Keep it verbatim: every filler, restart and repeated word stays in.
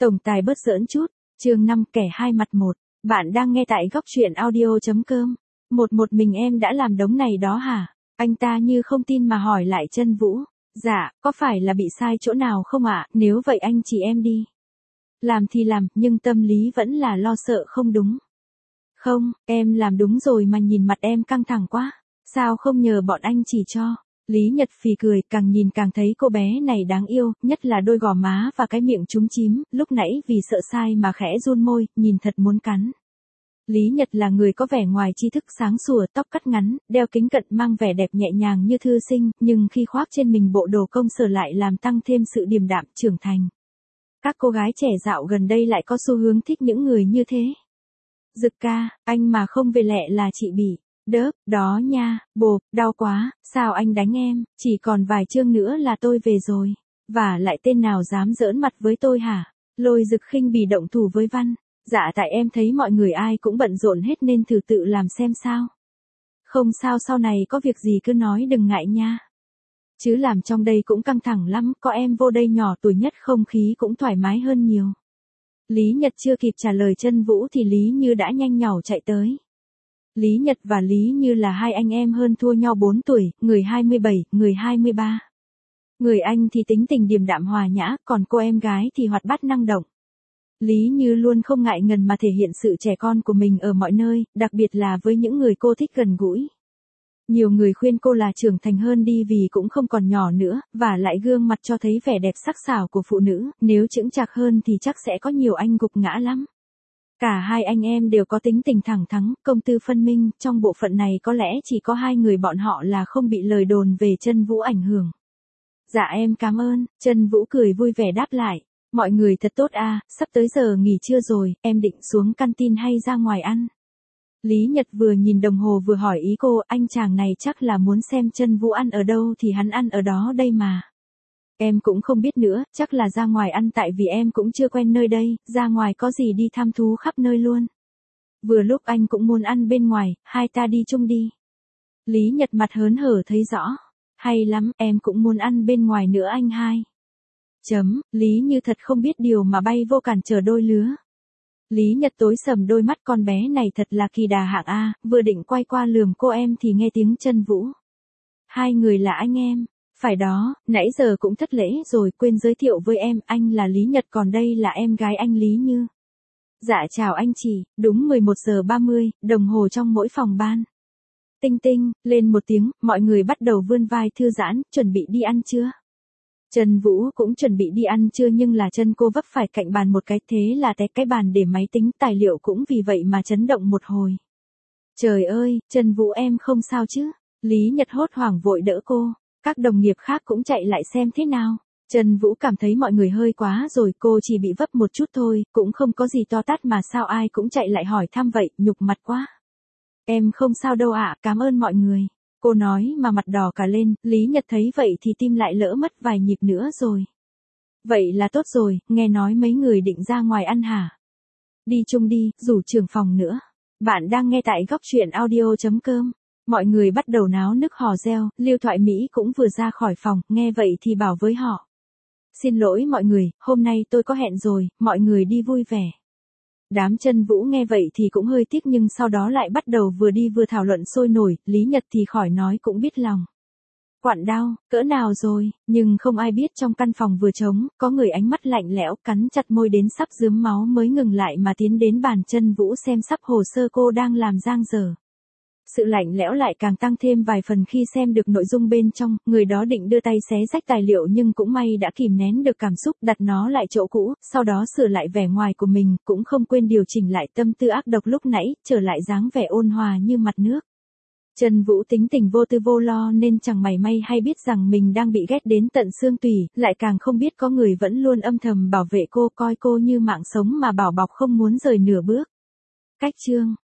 Tổng tài bớt giỡn chút, chương năm kẻ hai mặt một. Bạn đang nghe tại góc truyện audio.com. Một một mình em đã làm đống này đó hả? Anh ta như không tin mà hỏi lại Chân Vũ. Dạ, có phải là bị sai chỗ nào không ạ? Nếu vậy anh chỉ em đi. Làm thì làm, nhưng tâm lý vẫn là lo sợ không đúng. Không, em làm đúng rồi mà nhìn mặt em căng thẳng quá. Sao không nhờ bọn anh chỉ cho? Lý Nhật phì cười, càng nhìn càng thấy cô bé này đáng yêu, nhất là đôi gò má và cái miệng chúm chím, lúc nãy vì sợ sai mà khẽ run môi, nhìn thật muốn cắn. Lý Nhật là người có vẻ ngoài tri thức sáng sủa, tóc cắt ngắn, đeo kính cận mang vẻ đẹp nhẹ nhàng như thư sinh, nhưng khi khoác trên mình bộ đồ công sở lại làm tăng thêm sự điềm đạm, trưởng thành. Các cô gái trẻ dạo gần đây lại có xu hướng thích những người như thế. Dực ca, anh mà không về lẹ là chị bị. Đớp, đó nha, bộp, đau quá, sao anh đánh em, chỉ còn vài chương nữa là tôi về rồi. Và lại tên nào dám giỡn mặt với tôi hả? Lôi Dực khinh bỉ động thủ với Văn. Dạ tại em thấy mọi người ai cũng bận rộn hết nên thử tự làm xem sao. Không sao, sau này có việc gì cứ nói đừng ngại nha. Chứ làm trong đây cũng căng thẳng lắm, có em vô đây nhỏ tuổi nhất không khí cũng thoải mái hơn nhiều. Lý Nhật chưa kịp trả lời Chân Vũ thì Lý Như đã nhanh nhảu chạy tới. Lý Nhật và Lý Như là hai anh em hơn thua nhau bốn tuổi, người hai mươi bảy, người hai mươi ba. Người anh thì tính tình điềm đạm hòa nhã, còn cô em gái thì hoạt bát năng động. Lý Như luôn không ngại ngần mà thể hiện sự trẻ con của mình ở mọi nơi, đặc biệt là với những người cô thích gần gũi. Nhiều người khuyên cô là trưởng thành hơn đi vì cũng không còn nhỏ nữa, và lại gương mặt cho thấy vẻ đẹp sắc sảo của phụ nữ, nếu chững chạc hơn thì chắc sẽ có nhiều anh gục ngã lắm. Cả hai anh em đều có tính tình thẳng thắn, công tư phân minh, trong bộ phận này có lẽ chỉ có hai người bọn họ là không bị lời đồn về Chân Vũ ảnh hưởng. Dạ em cảm ơn, Chân Vũ cười vui vẻ đáp lại. Mọi người thật tốt à, sắp tới giờ nghỉ trưa rồi, em định xuống canteen hay ra ngoài ăn? Lý Nhật vừa nhìn đồng hồ vừa hỏi ý cô, anh chàng này chắc là muốn xem Chân Vũ ăn ở đâu thì hắn ăn ở đó đây mà. Em cũng không biết nữa, chắc là ra ngoài ăn tại vì em cũng chưa quen nơi đây, ra ngoài có gì đi thăm thú khắp nơi luôn. Vừa lúc anh cũng muốn ăn bên ngoài, hai ta đi chung đi. Lý Nhật mặt hớn hở thấy rõ. Hay lắm, em cũng muốn ăn bên ngoài nữa anh hai. Chấm, Lý Như thật không biết điều mà bay vô cản trở đôi lứa. Lý Nhật tối sầm đôi mắt, con bé này thật là kỳ đà hạng A, vừa định quay qua lườm cô em thì nghe tiếng Chân Vũ. Hai người là anh em. Phải đó, nãy giờ cũng thất lễ rồi, quên giới thiệu với em, anh là Lý Nhật còn đây là em gái anh Lý Như. Dạ chào anh chị, đúng mười một giờ ba mươi, đồng hồ trong mỗi phòng ban. Tinh tinh, lên một tiếng, mọi người bắt đầu vươn vai thư giãn, chuẩn bị đi ăn trưa. Chân Vũ cũng chuẩn bị đi ăn trưa nhưng là chân cô vấp phải cạnh bàn một cái, thế là té cái bàn để máy tính tài liệu cũng vì vậy mà chấn động một hồi. Trời ơi, Chân Vũ em không sao chứ? Lý Nhật hốt hoảng vội đỡ cô. Các đồng nghiệp khác cũng chạy lại xem thế nào. Chân Vũ cảm thấy mọi người hơi quá rồi, cô chỉ bị vấp một chút thôi, cũng không có gì to tát mà sao ai cũng chạy lại hỏi thăm vậy, nhục mặt quá. Em không sao đâu ạ, cảm ơn mọi người. Cô nói mà mặt đỏ cả lên, Lý Nhật thấy vậy thì tim lại lỡ mất vài nhịp nữa rồi. Vậy là tốt rồi, nghe nói mấy người định ra ngoài ăn hả? Đi chung đi, rủ trưởng phòng nữa. Bạn đang nghe tại góc truyện audio.com. Mọi người bắt đầu náo nức hò reo, Lưu Thoại Mỹ cũng vừa ra khỏi phòng, nghe vậy thì bảo với họ. Xin lỗi mọi người, hôm nay tôi có hẹn rồi, mọi người đi vui vẻ. Đám Chân Vũ nghe vậy thì cũng hơi tiếc nhưng sau đó lại bắt đầu vừa đi vừa thảo luận sôi nổi, Lý Nhật thì khỏi nói cũng biết lòng. Quặn đau, cỡ nào rồi, nhưng không ai biết trong căn phòng vừa trống, có người ánh mắt lạnh lẽo, cắn chặt môi đến sắp rướm máu mới ngừng lại mà tiến đến bàn Chân Vũ xem sắp hồ sơ cô đang làm dang dở. Sự lạnh lẽo lại càng tăng thêm vài phần khi xem được nội dung bên trong, người đó định đưa tay xé rách tài liệu nhưng cũng may đã kìm nén được cảm xúc, đặt nó lại chỗ cũ, sau đó sửa lại vẻ ngoài của mình, cũng không quên điều chỉnh lại tâm tư ác độc lúc nãy, trở lại dáng vẻ ôn hòa như mặt nước. Chân Vũ tính tình vô tư vô lo nên chẳng mảy may hay biết rằng mình đang bị ghét đến tận xương tủy, lại càng không biết có người vẫn luôn âm thầm bảo vệ cô, coi cô như mạng sống mà bảo bọc không muốn rời nửa bước. Cách chương